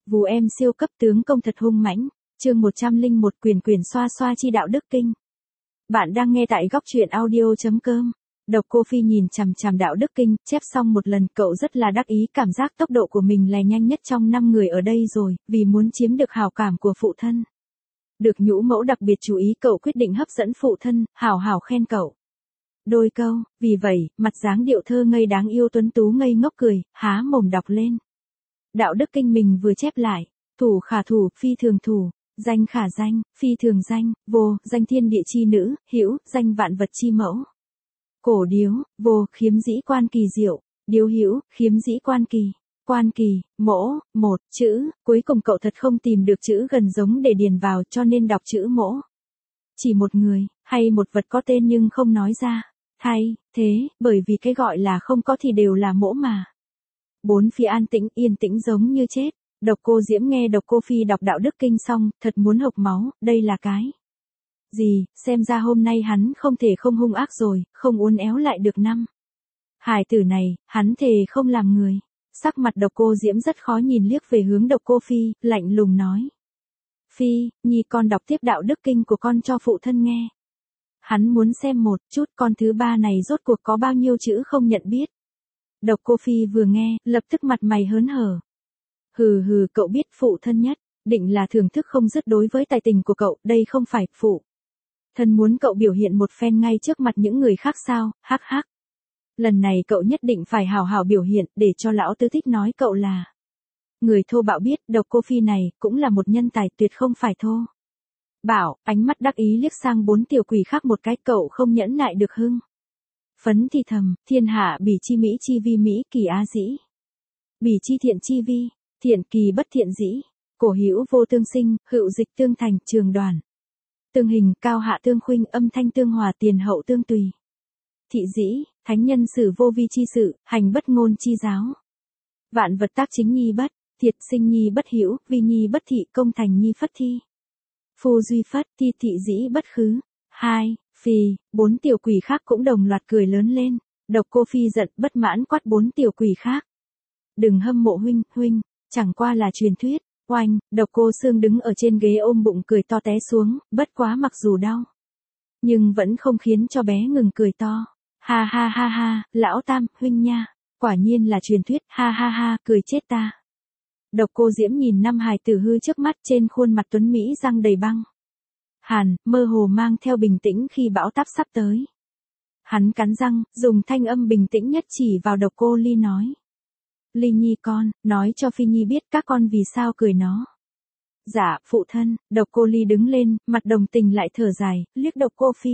Vù em siêu cấp tướng công thật hung mãnh. Chương 101 quyền quyền xoa xoa chi đạo đức kinh. Bạn đang nghe tại góc truyện audio.com. Độc Cô Phi nhìn chằm chằm đạo đức kinh, chép xong một lần cậu rất là đắc ý, cảm giác tốc độ của mình là nhanh nhất trong 5 người ở đây rồi, vì muốn chiếm được hảo cảm của phụ thân. Được nhũ mẫu đặc biệt chú ý, cậu quyết định hấp dẫn phụ thân, hảo hảo khen cậu đôi câu, vì vậy, mặt dáng điệu thơ ngây đáng yêu tuấn tú ngây ngốc cười, há mồm đọc lên. Đạo đức kinh mình vừa chép lại, thủ khả thủ, phi thường thủ, danh khả danh, phi thường danh, vô, danh thiên địa chi nữ, hữu, danh vạn vật chi mẫu. Cổ điếu, vô, khiếm dĩ quan kỳ diệu, điếu hữu, khiếm dĩ quan kỳ, mỗ, một, chữ, cuối cùng cậu thật không tìm được chữ gần giống để điền vào cho nên đọc chữ mỗ. Chỉ một người, hay một vật có tên nhưng không nói ra, thay, thế, bởi vì cái gọi là không có thì đều là mỗ mà. Bốn phía an tĩnh, yên tĩnh giống như chết. Độc Cô Diễm nghe Độc Cô Phi đọc đạo đức kinh xong, thật muốn hộc máu, đây là cái gì, xem ra hôm nay hắn không thể không hung ác rồi, không uốn éo lại được năm. Hải tử này, hắn thề không làm người. Sắc mặt Độc Cô Diễm rất khó nhìn, liếc về hướng Độc Cô Phi, lạnh lùng nói. Phi, nhi con đọc tiếp đạo đức kinh của con cho phụ thân nghe. Hắn muốn xem một chút con thứ ba này rốt cuộc có bao nhiêu chữ không nhận biết. Độc Cô Phi vừa nghe, lập tức mặt mày hớn hở. Hừ hừ, cậu biết phụ thân nhất, định là thưởng thức không dứt đối với tài tình của cậu, đây không phải phụ thân muốn cậu biểu hiện một phen ngay trước mặt những người khác sao, hắc hắc. Lần này cậu nhất định phải hào hào biểu hiện, để cho lão tứ thích nói cậu là người thô bạo. Biết, Độc Cô Phi này, cũng là một nhân tài tuyệt không phải thô bạo, ánh mắt đắc ý liếc sang bốn tiểu quỷ khác một cái, cậu không nhẫn nại được hưng phấn thì thầm, thiên hạ bỉ chi mỹ chi vi mỹ kỳ á dĩ. Bỉ chi thiện chi vi, thiện kỳ bất thiện dĩ. Cổ hữu vô tương sinh, hữu dịch tương thành, trường đoàn tương hình, cao hạ tương khuynh, âm thanh tương hòa, tiền hậu tương tùy. Thị dĩ, thánh nhân xử vô vi chi sự, hành bất ngôn chi giáo. Vạn vật tác chính nhi bất, thiệt sinh nhi bất hữu, vi nhi bất thị, công thành nhi phất thi. Phu duy phất, thi thị dĩ bất khứ. Hai, Phi, bốn tiểu quỷ khác cũng đồng loạt cười lớn lên. Độc Cô Phi giận bất mãn quát bốn tiểu quỷ khác. Đừng hâm mộ huynh, chẳng qua là truyền thuyết. Oanh, Độc Cô Sương đứng ở trên ghế ôm bụng cười to té xuống, bất quá mặc dù đau, nhưng vẫn không khiến cho bé ngừng cười to. Ha ha ha ha, lão tam, huynh nha, quả nhiên là truyền thuyết, ha ha ha, cười chết ta. Độc Cô Diễm nhìn năm hài tử hư trước mắt, trên khuôn mặt tuấn mỹ răng đầy băng hàn, mơ hồ mang theo bình tĩnh khi bão táp sắp tới. Hắn cắn răng, dùng thanh âm bình tĩnh nhất chỉ vào Độc Cô Ly nói. Ly nhi con, nói cho Phi nhi biết các con vì sao cười nó. Dạ, phụ thân. Độc Cô Ly đứng lên, mặt đồng tình lại thở dài, liếc Độc Cô Phi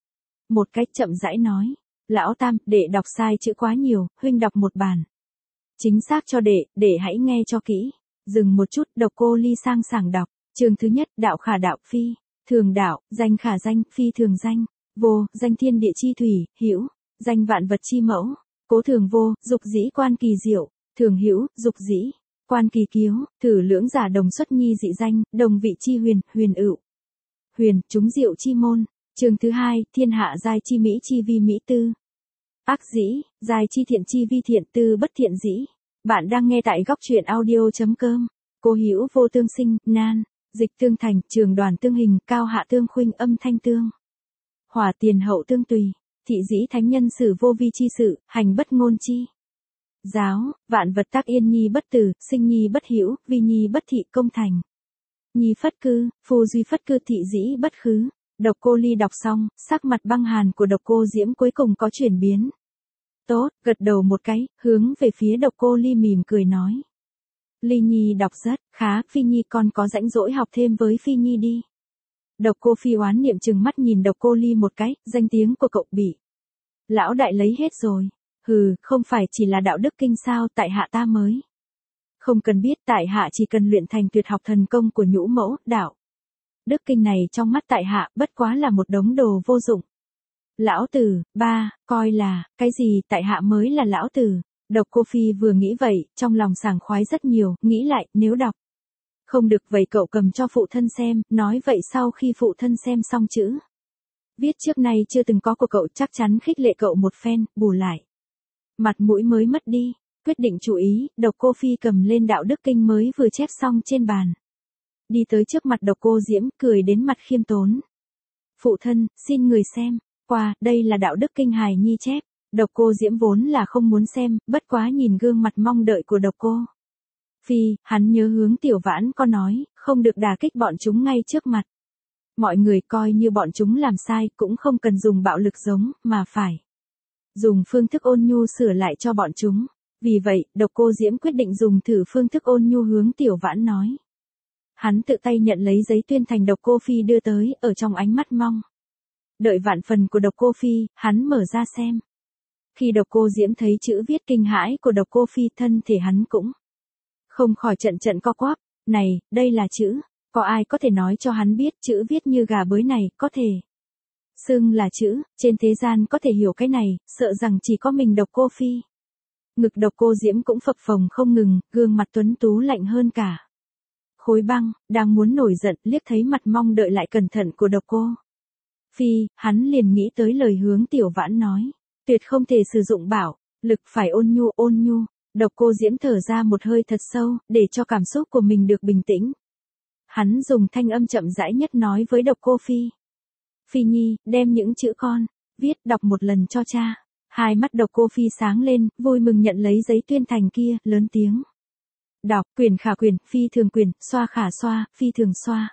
một cách chậm rãi nói. Lão tam, đệ đọc sai chữ quá nhiều, huynh đọc một bản chính xác cho đệ hãy nghe cho kỹ. Dừng một chút, Độc Cô Ly sang sảng đọc. Chương thứ nhất, đạo khả đạo, phi thường đạo, danh khả danh, phi thường danh, vô, danh thiên địa chi thủy, hữu, danh vạn vật chi mẫu. Cố thường vô, dục dĩ quan kỳ diệu, thường hữu, dục dĩ quan kỳ kiếu, thử lưỡng giả đồng xuất nhi dị danh, đồng vị chi huyền, huyền ựu, huyền, chúng diệu chi môn. Chương thứ hai, thiên hạ giai chi mỹ chi vi mỹ tư, ác dĩ, giai chi thiện chi vi thiện, tư bất thiện dĩ. Bạn đang nghe tại góc truyện audio.com. Cô hữu vô tương sinh, nan, dịch tương thành, trường đoàn tương hình, cao hạ tương khuynh, âm thanh tương hòa, tiền hậu tương tùy. Thị dĩ thánh nhân xử vô vi chi sự, hành bất ngôn chi giáo. Vạn vật tác yên nhi bất tử, sinh nhi bất hữu, vi nhi bất thị, công thành nhi phất cư, phu duy phất cư, thị dĩ bất khứ. Độc Cô Ly đọc xong, sắc mặt băng hàn của Độc Cô Diễm cuối cùng có chuyển biến tốt, gật đầu một cái, hướng về phía Độc Cô Ly mỉm cười nói. Ly nhi đọc rất khá, Phi nhi con có rãnh rỗi học thêm với Phi nhi đi. Độc Cô Phi oán niệm trừng mắt nhìn Độc Cô Ly một cái, danh tiếng của cậu bị lão đại lấy hết rồi. Hừ, không phải chỉ là đạo đức kinh sao, tại hạ ta mới không cần biết, tại hạ chỉ cần luyện thành tuyệt học thần công của nhũ mẫu. Đạo đức kinh này trong mắt tại hạ bất quá là một đống đồ vô dụng. Lão tử, ba, coi là cái gì, tại hạ mới là lão tử. Độc Cô Phi vừa nghĩ vậy, trong lòng sảng khoái rất nhiều, nghĩ lại, nếu đọc không được vậy cậu cầm cho phụ thân xem, nói vậy sau khi phụ thân xem xong chữ viết trước nay chưa từng có của cậu chắc chắn khích lệ cậu một phen, bù lại mặt mũi mới mất đi. quyết định chú ý, Độc Cô Phi cầm lên đạo đức kinh mới vừa chép xong trên bàn. Đi tới trước mặt Độc Cô Diễm, cười đến mặt khiêm tốn. Phụ thân, xin người xem, qua, đây là đạo đức kinh hài nhi chép. Độc Cô Diễm vốn là không muốn xem, bất quá nhìn gương mặt mong đợi của Độc Cô Phi, hắn nhớ hướng Tiểu Vãn có nói, không được đả kích bọn chúng ngay trước mặt. Mọi người coi như bọn chúng làm sai cũng không cần dùng bạo lực giống, mà phải dùng phương thức ôn nhu sửa lại cho bọn chúng. Vì vậy, Độc Cô Diễm quyết định dùng thử phương thức ôn nhu hướng Tiểu Vãn nói. Hắn tự tay nhận lấy giấy tuyên thành Độc Cô Phi đưa tới, ở trong ánh mắt mong đợi vạn phần của Độc Cô Phi, hắn mở ra xem. Khi Độc Cô Diễm thấy chữ viết kinh hãi của Độc Cô Phi, thân thể hắn cũng không khỏi trận trận co quắp. Này, đây là chữ, có ai có thể nói cho hắn biết chữ viết như gà bới này có thể xưng là chữ, trên thế gian có thể hiểu cái này, sợ rằng chỉ có mình Độc Cô Phi. Ngực Độc Cô Diễm cũng phập phồng không ngừng, gương mặt tuấn tú lạnh hơn cả khối băng, đang muốn nổi giận, liếc thấy mặt mong đợi lại cẩn thận của Độc Cô Phi, hắn liền nghĩ tới lời hướng Tiểu Vãn nói. Tuyệt không thể sử dụng bạo lực, phải ôn nhu ôn nhu. Độc Cô Diễm thở ra một hơi thật sâu, để cho cảm xúc của mình được bình tĩnh. Hắn dùng thanh âm chậm rãi nhất nói với Độc Cô Phi. Phi Nhi, đem những chữ con viết đọc một lần cho cha. Hai mắt Độc Cô Phi sáng lên, vui mừng nhận lấy giấy tuyên thành kia, lớn tiếng đọc. Quyền khả quyền, phi thường quyền, xoa khả xoa, phi thường xoa.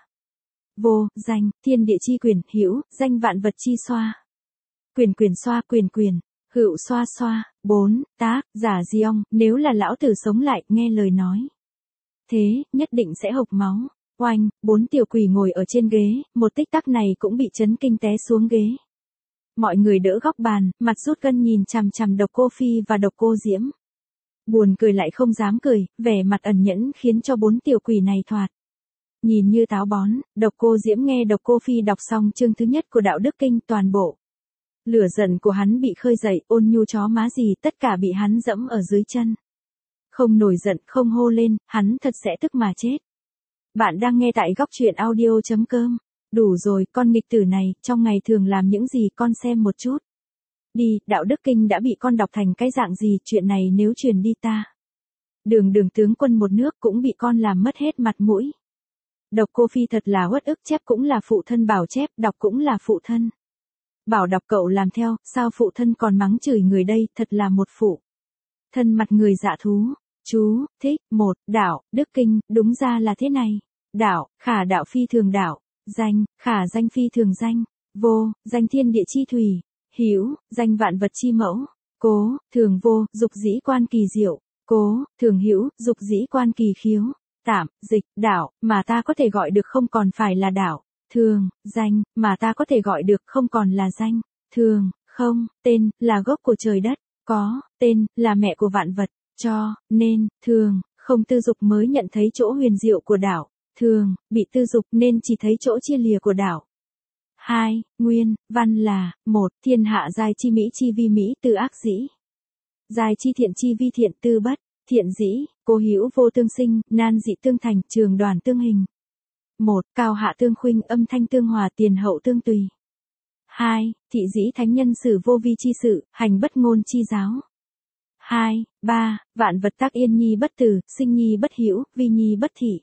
Vô, danh, thiên địa chi quyền, hữu, danh vạn vật chi xoa. Quyền quyền xoa, quyền quyền, hữu xoa xoa. 4. Tác, giả Di Ông, nếu là lão tử sống lại, nghe lời nói thế, nhất định sẽ hộc máu. Oanh, 4 tiểu quỷ ngồi ở trên ghế, một tích tắc này cũng bị chấn kinh té xuống ghế. Mọi người đỡ góc bàn, mặt rút gân nhìn chằm chằm Độc Cô Phi và Độc Cô Diễm. Buồn cười lại không dám cười, vẻ mặt ẩn nhẫn khiến cho 4 tiểu quỷ này thoạt nhìn như táo bón. Độc Cô Diễm nghe Độc Cô Phi đọc xong chương thứ nhất của đạo đức kinh, toàn bộ lửa giận của hắn bị khơi dậy, ôn nhu chó má gì tất cả bị hắn dẫm ở dưới chân. Không nổi giận, không hô lên, hắn thật sẽ tức mà chết. Bạn đang nghe tại góc truyện audio.com. Đủ rồi, con nghịch tử này, trong ngày thường làm những gì con xem một chút. Đi, đạo đức kinh đã bị con đọc thành cái dạng gì, chuyện này nếu truyền đi ta. Đường tướng quân một nước cũng bị con làm mất hết mặt mũi. Độc Cô Phi thật là uất ức, chép cũng là phụ thân bảo chép, đọc cũng là phụ thân bảo đọc, cậu làm theo, sao phụ thân còn mắng chửi người đây, thật là một phụ thân mặt người dạ thú. Chú, thích, 1, đạo, đức kinh, đúng ra là thế này. Đạo, khả đạo phi thường đạo. Danh, khả danh phi thường danh. Vô, danh thiên địa chi thủy. Hữu, danh vạn vật chi mẫu. Cố, thường vô, dục dĩ quan kỳ diệu. Cố, thường hữu, dục dĩ quan kỳ khiếu. Tạm, dịch, đạo, mà ta có thể gọi được không còn phải là đạo. Thường, danh, mà ta có thể gọi được không còn là danh. Thường, không, tên, là gốc của trời đất. Có, tên, là mẹ của vạn vật. Cho, nên, thường, không tư dục mới nhận thấy chỗ huyền diệu của đạo. Thường, bị tư dục nên chỉ thấy chỗ chia lìa của đạo. 2. Nguyên, văn là, 1. Thiên hạ giai chi mỹ chi vi mỹ tư ác dĩ. Giai chi thiện chi vi thiện tư bất, thiện dĩ, cố hữu vô tương sinh, nan dị tương thành, trường đoàn tương hình. 1. Cao hạ tương khuynh, âm thanh tương hòa, tiền hậu tương tùy. 2. Thị dĩ thánh nhân xử vô vi chi sự, hành bất ngôn chi giáo. 2. 3. Vạn vật tác yên nhi bất tử, sinh nhi bất hữu, vi nhi bất thị.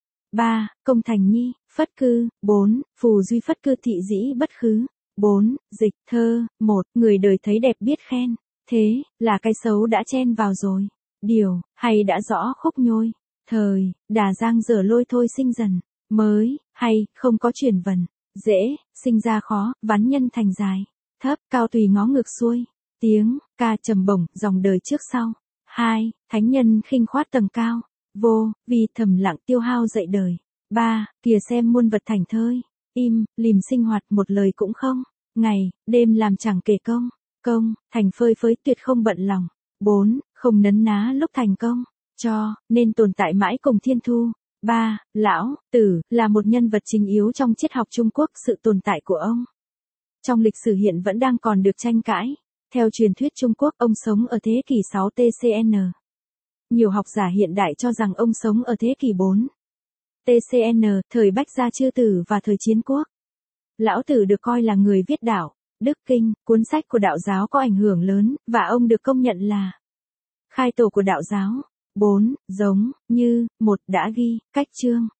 3. Công thành nhi, phất cư. 4. Phù duy phất cư thị dĩ bất khứ. 4. Dịch, thơ. 1. Người đời thấy đẹp biết khen. Thế, là cái xấu đã chen vào rồi. Điều, hay đã rõ khúc nhôi. Thời, đà giang dở lôi thôi sinh dần. Mới, hay, không có chuyển vần. Dễ, sinh ra khó, vắn nhân thành dài. Thấp, cao tùy ngó ngược xuôi. Tiếng, ca trầm bổng, dòng đời trước sau. 2. Thánh nhân khinh khoát tầng cao. Vô, vì thầm lặng tiêu hao dậy đời. 3. Kìa xem muôn vật thành thơi. Im, lìm sinh hoạt một lời cũng không. Ngày, đêm làm chẳng kể công. Công, thành phơi phới tuyệt không bận lòng. 4. Không nấn ná lúc thành công. Cho, nên tồn tại mãi cùng thiên thu. 3. Lão, Tử, là một nhân vật chính yếu trong triết học Trung Quốc, sự tồn tại của ông trong lịch sử hiện vẫn đang còn được tranh cãi. Theo truyền thuyết Trung Quốc, ông sống ở thế kỷ 6 TCN. Nhiều học giả hiện đại cho rằng ông sống ở thế kỷ 4 TCN, thời Bách Gia Chư Tử và thời Chiến Quốc. Lão Tử được coi là người viết đạo Đức Kinh, cuốn sách của đạo giáo có ảnh hưởng lớn, và ông được công nhận là Khai tổ của đạo giáo. 4. Giống, như, 1 đã ghi, cách chương.